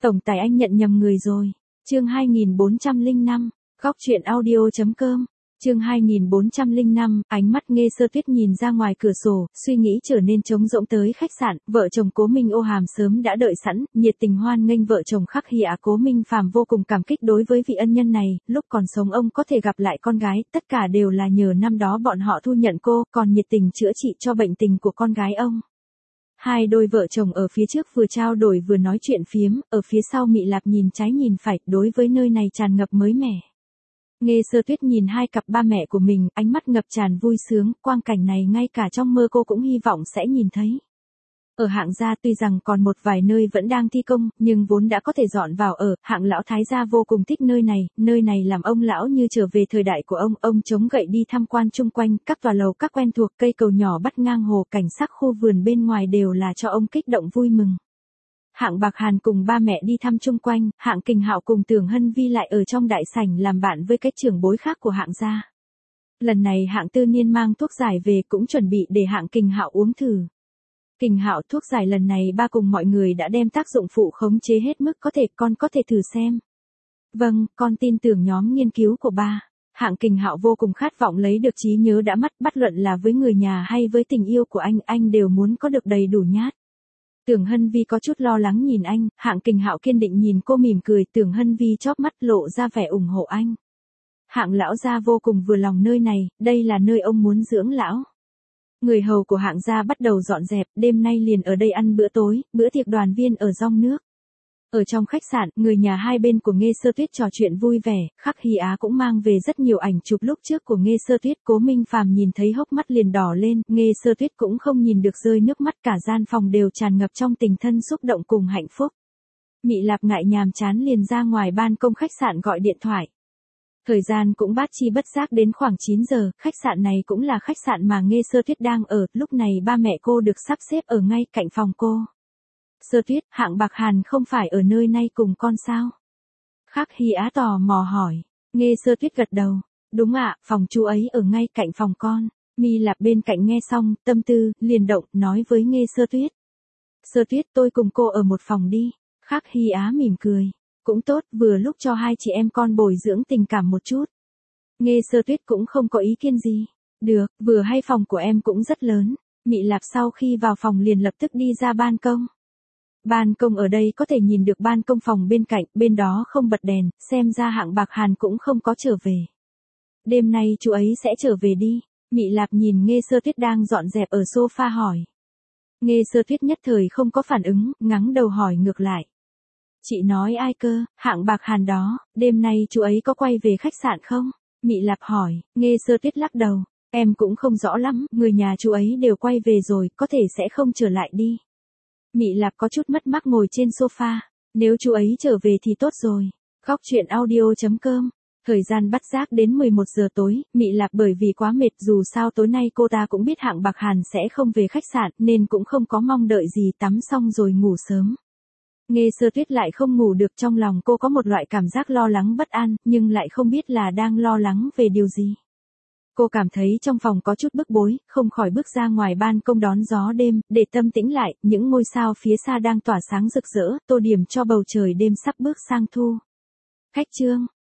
Tổng tài anh nhận nhầm người rồi. Chương 2405, góc truyện audio.com. Chương 2405, ánh mắt Nghê Sơ Tuyết nhìn ra ngoài cửa sổ, suy nghĩ trở nên trống rỗng tới khách sạn, vợ chồng Cố Minh Ô Hàm sớm đã đợi sẵn, nhiệt tình hoan nghênh vợ chồng Khắc Hy Á. Cố Minh Phàm vô cùng cảm kích đối với vị ân nhân này, lúc còn sống ông có thể gặp lại con gái, tất cả đều là nhờ năm đó bọn họ thu nhận cô, còn nhiệt tình chữa trị cho bệnh tình của con gái ông. Hai đôi vợ chồng ở phía trước vừa trao đổi vừa nói chuyện phiếm, ở phía sau Mị Lạp nhìn trái nhìn phải, đối với nơi này tràn ngập mới mẻ. Nghê Sơ Tuyết nhìn hai cặp ba mẹ của mình, ánh mắt ngập tràn vui sướng, quang cảnh này ngay cả trong mơ cô cũng hy vọng sẽ nhìn thấy. Ở Hạng gia tuy rằng còn một vài nơi vẫn đang thi công, nhưng vốn đã có thể dọn vào ở, Hạng lão thái gia vô cùng thích nơi này làm ông lão như trở về thời đại của ông chống gậy đi tham quan chung quanh, các tòa lầu các quen thuộc, cây cầu nhỏ bắt ngang hồ, cảnh sắc khu vườn bên ngoài đều là cho ông kích động vui mừng. Hạng Bạc Hàn cùng ba mẹ đi thăm chung quanh, Hạng Kình Hạo cùng Tưởng Hân Vi lại ở trong đại sảnh làm bạn với các trưởng bối khác của Hạng gia. Lần này Hạng Tư Niên mang thuốc giải về cũng chuẩn bị để Hạng Kình Hạo uống thử. Kình Hạo, thuốc giải lần này ba cùng mọi người đã đem tác dụng phụ khống chế hết mức có thể, con có thể thử xem. Vâng, con tin tưởng nhóm nghiên cứu của ba. Hạng Kình Hạo vô cùng khát vọng lấy được trí nhớ đã mất, bất luận là với người nhà hay với tình yêu của anh đều muốn có được đầy đủ nhát. Tưởng Hân Vi có chút lo lắng nhìn anh, Hạng Kình Hạo kiên định nhìn cô mỉm cười, Tưởng Hân Vi chóp mắt lộ ra vẻ ủng hộ anh. Hạng lão gia vô cùng vừa lòng nơi này, đây là nơi ông muốn dưỡng lão. Người hầu của Hạng gia bắt đầu dọn dẹp, đêm nay liền ở đây ăn bữa tối, bữa tiệc đoàn viên ở Dong Nước. Ở trong khách sạn, người nhà hai bên của Nghê Sơ Tuyết trò chuyện vui vẻ, Khắc Hy Á cũng mang về rất nhiều ảnh chụp lúc trước của Nghê Sơ Tuyết. Cố Minh Phàm nhìn thấy hốc mắt liền đỏ lên, Nghê Sơ Tuyết cũng không nhìn được rơi nước mắt, cả gian phòng đều tràn ngập trong tình thân xúc động cùng hạnh phúc. Mị Lạp ngại nhàm chán liền ra ngoài ban công khách sạn gọi điện thoại. Thời gian cũng bát chi bất giác đến khoảng 9 giờ, khách sạn này cũng là khách sạn mà Nghê Sơ Tuyết đang ở, lúc này ba mẹ cô được sắp xếp ở ngay cạnh phòng cô. Sơ Tuyết, Hạng Bạc Hàn không phải ở nơi này cùng con sao? Khắc Hy Á tò mò hỏi. Nghê Sơ Tuyết gật đầu. Đúng ạ, phòng chú ấy ở ngay cạnh phòng con. Mị Lạp bên cạnh nghe xong, tâm tư liền động, nói với Nghê Sơ Tuyết. Sơ Tuyết, tôi cùng cô ở một phòng đi. Khắc Hy Á mỉm cười. Cũng tốt, vừa lúc cho hai chị em con bồi dưỡng tình cảm một chút. Nghê Sơ Tuyết cũng không có ý kiến gì. Được, vừa hay phòng của em cũng rất lớn. Mị Lạp sau khi vào phòng liền lập tức đi ra ban công. Ban công ở đây có thể nhìn được ban công phòng bên cạnh, bên đó không bật đèn, xem ra Hạng Bạc Hàn cũng không có trở về. Đêm nay chú ấy sẽ trở về đi. Mị Lạp nhìn Nghê Sơ Tuyết đang dọn dẹp ở sofa hỏi. Nghê Sơ Tuyết nhất thời không có phản ứng, ngắng đầu hỏi ngược lại. Chị nói ai cơ? Hạng Bạc Hàn đó, đêm nay chú ấy có quay về khách sạn không? Mị Lạp hỏi. Nghê Sơ Tuyết lắc đầu. Em cũng không rõ lắm, người nhà chú ấy đều quay về rồi, có thể sẽ không trở lại đi. Mị Lạp có chút mất mát ngồi trên sofa. Nếu chú ấy trở về thì tốt rồi. Góc truyện audio.com. Thời gian bắt giác đến 11 giờ tối, Mị Lạp bởi vì quá mệt, dù sao tối nay cô ta cũng biết Hạng Bạc Hàn sẽ không về khách sạn nên cũng không có mong đợi gì, tắm xong rồi ngủ sớm. Nghê Sơ Tuyết lại không ngủ được, trong lòng cô có một loại cảm giác lo lắng bất an, nhưng lại không biết là đang lo lắng về điều gì. Cô cảm thấy trong phòng có chút bức bối, không khỏi bước ra ngoài ban công đón gió đêm, để tâm tĩnh lại, những ngôi sao phía xa đang tỏa sáng rực rỡ, tô điểm cho bầu trời đêm sắp bước sang thu. Khách trương,